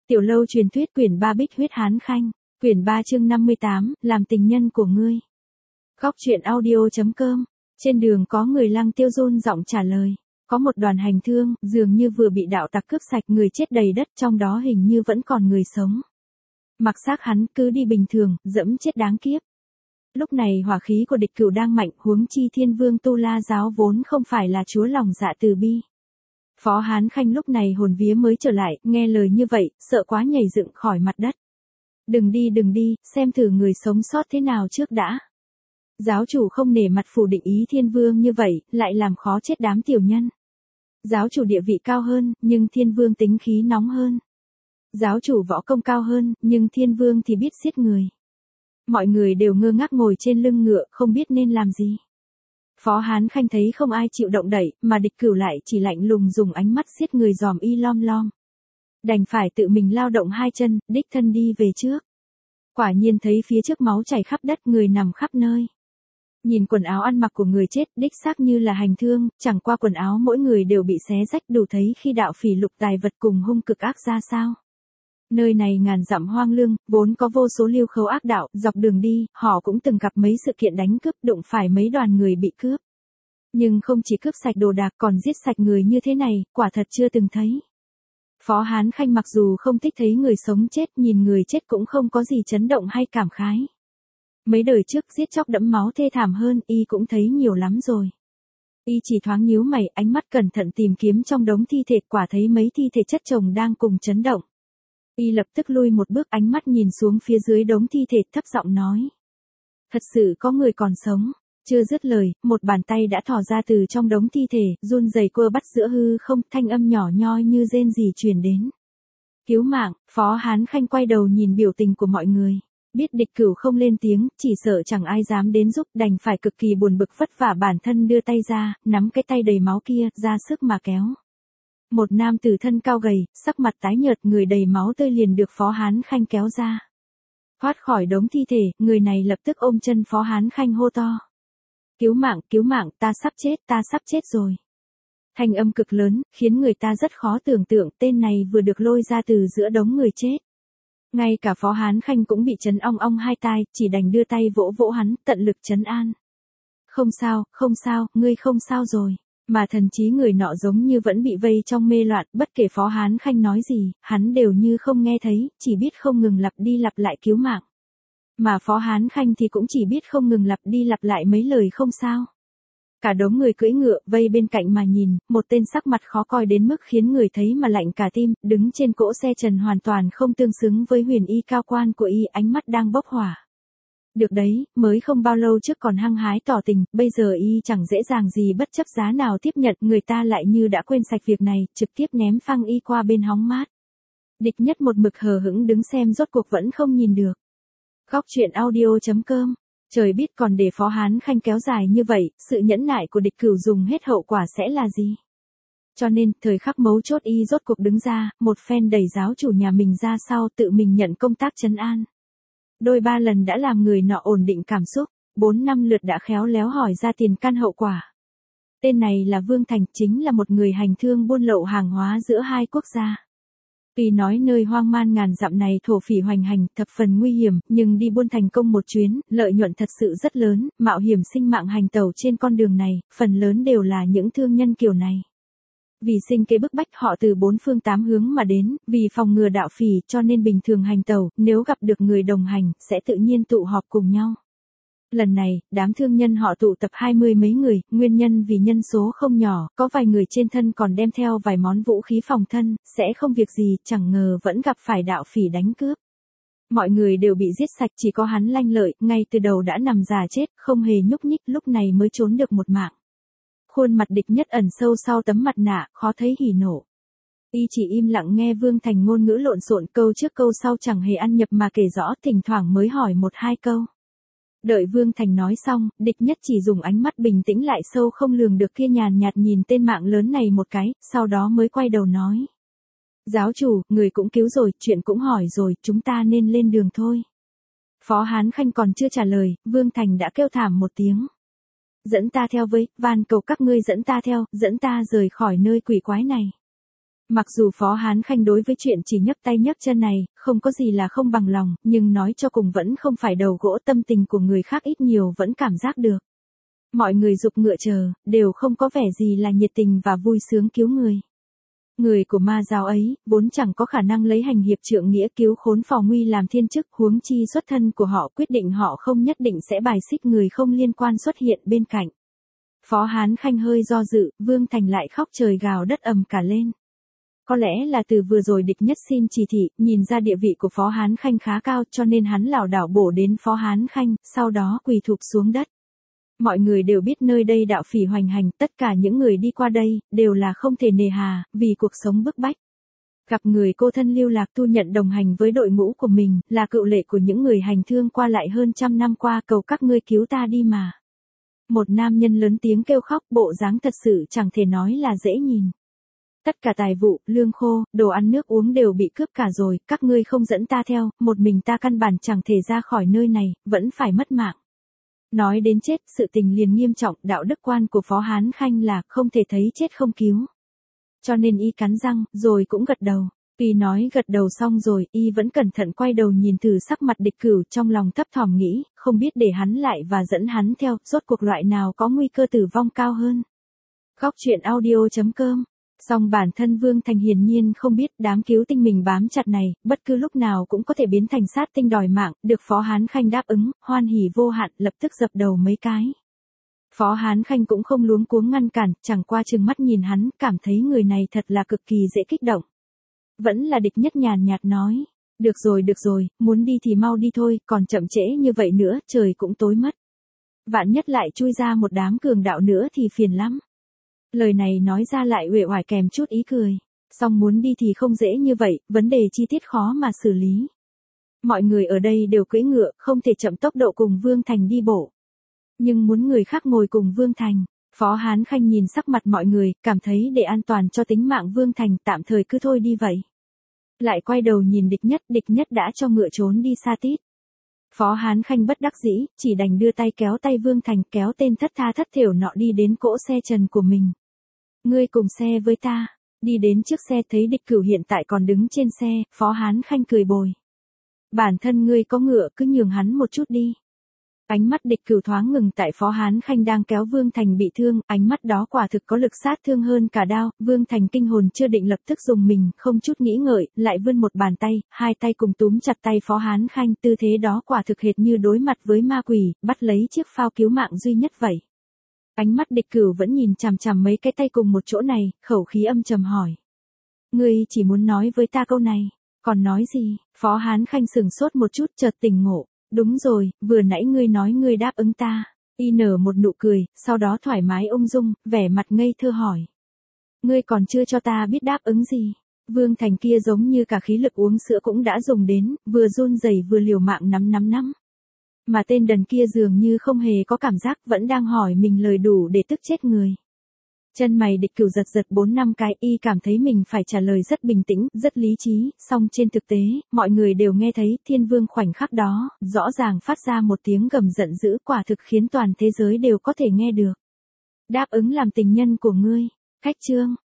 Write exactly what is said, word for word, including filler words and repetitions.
Tiểu lâu truyền thuyết quyển ba Bích huyết Hán Khanh, quyển ba chương năm mươi tám, làm tình nhân của ngươi. Góc truyện audio.com, trên đường có người Lăng Tiêu run giọng trả lời. Có một đoàn hành thương, dường như vừa bị đạo tặc cướp sạch, người chết đầy đất, trong đó hình như vẫn còn người sống. Mặc xác hắn cứ đi bình thường, dẫm chết đáng kiếp. Lúc này hỏa khí của địch cửu đang mạnh, huống chi Thiên Vương Tu La giáo vốn không phải là chúa lòng dạ từ bi. Phó Hán Khanh lúc này hồn vía mới trở lại, nghe lời như vậy, sợ quá nhảy dựng khỏi mặt đất. Đừng đi đừng đi, xem thử người sống sót thế nào trước đã. Giáo chủ không nể mặt phủ định ý Thiên Vương như vậy, lại làm khó chết đám tiểu nhân. Giáo chủ địa vị cao hơn, nhưng Thiên Vương tính khí nóng hơn. Giáo chủ võ công cao hơn, nhưng Thiên Vương thì biết giết người. Mọi người đều ngơ ngác ngồi trên lưng ngựa, không biết nên làm gì. Phó Hán Khanh thấy không ai chịu động đậy, mà địch cửu lại chỉ lạnh lùng dùng ánh mắt giết người dòm y lom lom. Đành phải tự mình lao động hai chân, đích thân đi về trước. Quả nhiên thấy phía trước máu chảy khắp đất, người nằm khắp nơi. Nhìn quần áo ăn mặc của người chết, đích xác như là hành thương, chẳng qua quần áo mỗi người đều bị xé rách, đủ thấy khi đạo phỉ lục tài vật cùng hung cực ác ra sao. Nơi này ngàn dặm hoang lương, vốn có vô số lưu khấu ác đạo, dọc đường đi, họ cũng từng gặp mấy sự kiện đánh cướp, đụng phải mấy đoàn người bị cướp. Nhưng không chỉ cướp sạch đồ đạc còn giết sạch người như thế này, quả thật chưa từng thấy. Phó Hán Khanh mặc dù không thích thấy người sống chết, nhìn người chết cũng không có gì chấn động hay cảm khái. Mấy đời trước giết chóc đẫm máu thê thảm hơn, y cũng thấy nhiều lắm rồi. Y chỉ thoáng nhíu mày, ánh mắt cẩn thận tìm kiếm trong đống thi thể, quả thấy mấy thi thể chất chồng đang cùng chấn động. Y lập tức lui một bước, ánh mắt nhìn xuống phía dưới đống thi thể, thấp giọng nói. Thật sự có người còn sống. Chưa dứt lời, một bàn tay đã thò ra từ trong đống thi thể, run rẩy cua bắt giữa hư không, thanh âm nhỏ nhoi như rên rỉ truyền đến. Cứu mạng. Phó Hán Khanh quay đầu nhìn biểu tình của mọi người. Biết địch cửu không lên tiếng, chỉ sợ chẳng ai dám đến giúp, đành phải cực kỳ buồn bực vất vả bản thân đưa tay ra, nắm cái tay đầy máu kia, ra sức mà kéo. Một nam tử thân cao gầy, sắc mặt tái nhợt, người đầy máu tươi liền được Phó Hán Khanh kéo ra. Thoát khỏi đống thi thể, người này lập tức ôm chân Phó Hán Khanh hô to. Cứu mạng, cứu mạng, ta sắp chết, ta sắp chết rồi. Thanh âm cực lớn, khiến người ta rất khó tưởng tượng, tên này vừa được lôi ra từ giữa đống người chết. Ngay cả Phó Hán Khanh cũng bị chấn ong ong hai tai, chỉ đành đưa tay vỗ vỗ hắn, tận lực trấn an. Không sao, không sao, ngươi không sao rồi. Mà thần trí người nọ giống như vẫn bị vây trong mê loạn, bất kể Phó Hán Khanh nói gì, hắn đều như không nghe thấy, chỉ biết không ngừng lặp đi lặp lại cứu mạng. Mà Phó Hán Khanh thì cũng chỉ biết không ngừng lặp đi lặp lại mấy lời không sao. Cả đống người cưỡi ngựa, vây bên cạnh mà nhìn, một tên sắc mặt khó coi đến mức khiến người thấy mà lạnh cả tim, đứng trên cỗ xe trần hoàn toàn không tương xứng với huyền y cao quan của y, ánh mắt đang bốc hỏa. Được đấy, mới không bao lâu trước còn hăng hái tỏ tình, bây giờ y chẳng dễ dàng gì bất chấp giá nào tiếp nhận, người ta lại như đã quên sạch việc này, trực tiếp ném phăng y qua bên hóng mát. Địch Nhất một mực hờ hững đứng xem, rốt cuộc vẫn không nhìn được. Góc truyện audio.com, trời biết còn để Phó Hán Khanh kéo dài như vậy, sự nhẫn nại của địch cửu dùng hết hậu quả sẽ là gì? Cho nên, thời khắc mấu chốt y rốt cuộc đứng ra, một phen đẩy giáo chủ nhà mình ra sau, tự mình nhận công tác trấn an. Đôi ba lần đã làm người nọ ổn định cảm xúc, bốn năm lượt đã khéo léo hỏi ra tiền căn hậu quả. Tên này là Vương Thành, chính là một người hành thương buôn lậu hàng hóa giữa hai quốc gia. Tuy nói nơi hoang man ngàn dặm này thổ phỉ hoành hành, thập phần nguy hiểm, nhưng đi buôn thành công một chuyến, lợi nhuận thật sự rất lớn, mạo hiểm sinh mạng hành tẩu trên con đường này, phần lớn đều là những thương nhân kiểu này. Vì sinh kế bức bách họ từ bốn phương tám hướng mà đến, vì phòng ngừa đạo phỉ cho nên bình thường hành tẩu, nếu gặp được người đồng hành, sẽ tự nhiên tụ họp cùng nhau. Lần này, đám thương nhân họ tụ tập hai mươi mấy người, nguyên nhân vì nhân số không nhỏ, có vài người trên thân còn đem theo vài món vũ khí phòng thân, sẽ không việc gì, chẳng ngờ vẫn gặp phải đạo phỉ đánh cướp. Mọi người đều bị giết sạch, chỉ có hắn lanh lợi, ngay từ đầu đã nằm già chết, không hề nhúc nhích, lúc này mới trốn được một mạng. Khuôn mặt Địch Nhất ẩn sâu sau tấm mặt nạ, khó thấy hỉ nộ. Y chỉ im lặng nghe Vương Thành ngôn ngữ lộn xộn, câu trước câu sau chẳng hề ăn nhập mà kể rõ, thỉnh thoảng mới hỏi một hai câu. Đợi Vương Thành nói xong, Địch Nhất chỉ dùng ánh mắt bình tĩnh lại sâu không lường được kia nhàn nhạt nhìn tên mạng lớn này một cái, sau đó mới quay đầu nói. Giáo chủ, người cũng cứu rồi, chuyện cũng hỏi rồi, chúng ta nên lên đường thôi. Phó Hán Khanh còn chưa trả lời, Vương Thành đã kêu thảm một tiếng. Dẫn ta theo với, van cầu các ngươi dẫn ta theo, dẫn ta rời khỏi nơi quỷ quái này. Mặc dù Phó Hán Khanh đối với chuyện chỉ nhấc tay nhấc chân này, không có gì là không bằng lòng, nhưng nói cho cùng vẫn không phải đầu gỗ, tâm tình của người khác ít nhiều vẫn cảm giác được. Mọi người giục ngựa chờ, đều không có vẻ gì là nhiệt tình và vui sướng cứu người. Người của ma giáo ấy, vốn chẳng có khả năng lấy hành hiệp trượng nghĩa cứu khốn phò nguy làm thiên chức, huống chi xuất thân của họ quyết định họ không nhất định sẽ bài xích người không liên quan xuất hiện bên cạnh. Phó Hán Khanh hơi do dự, Vương Thành lại khóc trời gào đất ầm cả lên. Có lẽ là từ vừa rồi địch nhất xin chỉ thị, nhìn ra địa vị của Phó Hán Khanh khá cao cho nên hắn lảo đảo bổ đến Phó Hán Khanh, sau đó quỳ thụp xuống đất. Mọi người đều biết nơi đây đạo phỉ hoành hành, tất cả những người đi qua đây, đều là không thể nề hà, vì cuộc sống bức bách. Gặp người cô thân lưu lạc thu nhận đồng hành với đội ngũ của mình, là cựu lệ của những người hành thương qua lại hơn trăm năm qua, cầu các ngươi cứu ta đi mà. Một nam nhân lớn tiếng kêu khóc, bộ dáng thật sự chẳng thể nói là dễ nhìn. Tất cả tài vụ, lương khô, đồ ăn nước uống đều bị cướp cả rồi, các ngươi không dẫn ta theo, một mình ta căn bản chẳng thể ra khỏi nơi này, vẫn phải mất mạng. Nói đến chết, sự tình liền nghiêm trọng, đạo đức quan của Phó Hán Khanh là không thể thấy chết không cứu. Cho nên y cắn răng, rồi cũng gật đầu. Y nói gật đầu xong rồi, y vẫn cẩn thận quay đầu nhìn thử sắc mặt địch cửu, trong lòng thấp thỏm nghĩ, không biết để hắn lại và dẫn hắn theo, rốt cuộc loại nào có nguy cơ tử vong cao hơn. Góc truyện audio chấm com. Song bản thân Vương Thành hiển nhiên không biết đám cứu tinh mình bám chặt này, bất cứ lúc nào cũng có thể biến thành sát tinh đòi mạng, được Phó Hán Khanh đáp ứng, hoan hỉ vô hạn, lập tức dập đầu mấy cái. Phó Hán Khanh cũng không luống cuống ngăn cản, chẳng qua trừng mắt nhìn hắn, cảm thấy người này thật là cực kỳ dễ kích động. Vẫn là địch nhất nhàn nhạt nói, được rồi được rồi, muốn đi thì mau đi thôi, còn chậm trễ như vậy nữa, trời cũng tối mất. Vạn nhất lại chui ra một đám cường đạo nữa thì phiền lắm. Lời này nói ra lại uể oải kèm chút ý cười. Song muốn đi thì không dễ như vậy, vấn đề chi tiết khó mà xử lý. Mọi người ở đây đều cưỡi ngựa, không thể chậm tốc độ cùng Vương Thành đi bộ. Nhưng muốn người khác ngồi cùng Vương Thành, Phó Hán Khanh nhìn sắc mặt mọi người, cảm thấy để an toàn cho tính mạng Vương Thành tạm thời cứ thôi đi vậy. Lại quay đầu nhìn địch nhất, địch nhất đã cho ngựa trốn đi xa tít. Phó Hán Khanh bất đắc dĩ, chỉ đành đưa tay kéo tay Vương Thành, kéo tên thất tha thất thểu nọ đi đến cỗ xe trần của mình. Ngươi cùng xe với ta. Đi đến trước xe thấy địch cửu hiện tại còn đứng trên xe, Phó Hán Khanh cười bồi. Bản thân ngươi có ngựa cứ nhường hắn một chút đi. Ánh mắt địch cửu thoáng ngừng tại Phó Hán Khanh đang kéo Vương Thành bị thương, ánh mắt đó quả thực có lực sát thương hơn cả đao, Vương Thành kinh hồn chưa định lập tức dùng mình, không chút nghĩ ngợi, lại vươn một bàn tay, hai tay cùng túm chặt tay Phó Hán Khanh, tư thế đó quả thực hệt như đối mặt với ma quỷ, bắt lấy chiếc phao cứu mạng duy nhất vậy. Ánh mắt địch cửu vẫn nhìn chằm chằm mấy cái tay cùng một chỗ này, khẩu khí âm trầm hỏi. Ngươi chỉ muốn nói với ta câu này, còn nói gì? Phó Hán Khanh sừng sốt một chút chợt tỉnh ngộ. Đúng rồi, vừa nãy ngươi nói ngươi đáp ứng ta. Y nở một nụ cười, sau đó thoải mái ung dung, vẻ mặt ngây thơ hỏi. Ngươi còn chưa cho ta biết đáp ứng gì. Vương Thành kia giống như cả khí lực uống sữa cũng đã dùng đến, vừa run rẩy vừa liều mạng nắm nắm nắm. Mà tên đần kia dường như không hề có cảm giác, vẫn đang hỏi mình lời đủ để tức chết người. Chân mày địch cửu giật giật bốn năm cái, y cảm thấy mình phải trả lời rất bình tĩnh, rất lý trí, song trên thực tế, mọi người đều nghe thấy Thiên Vương khoảnh khắc đó, rõ ràng phát ra một tiếng gầm giận dữ, quả thực khiến toàn thế giới đều có thể nghe được. Đáp ứng làm tình nhân của ngươi. Khách chương.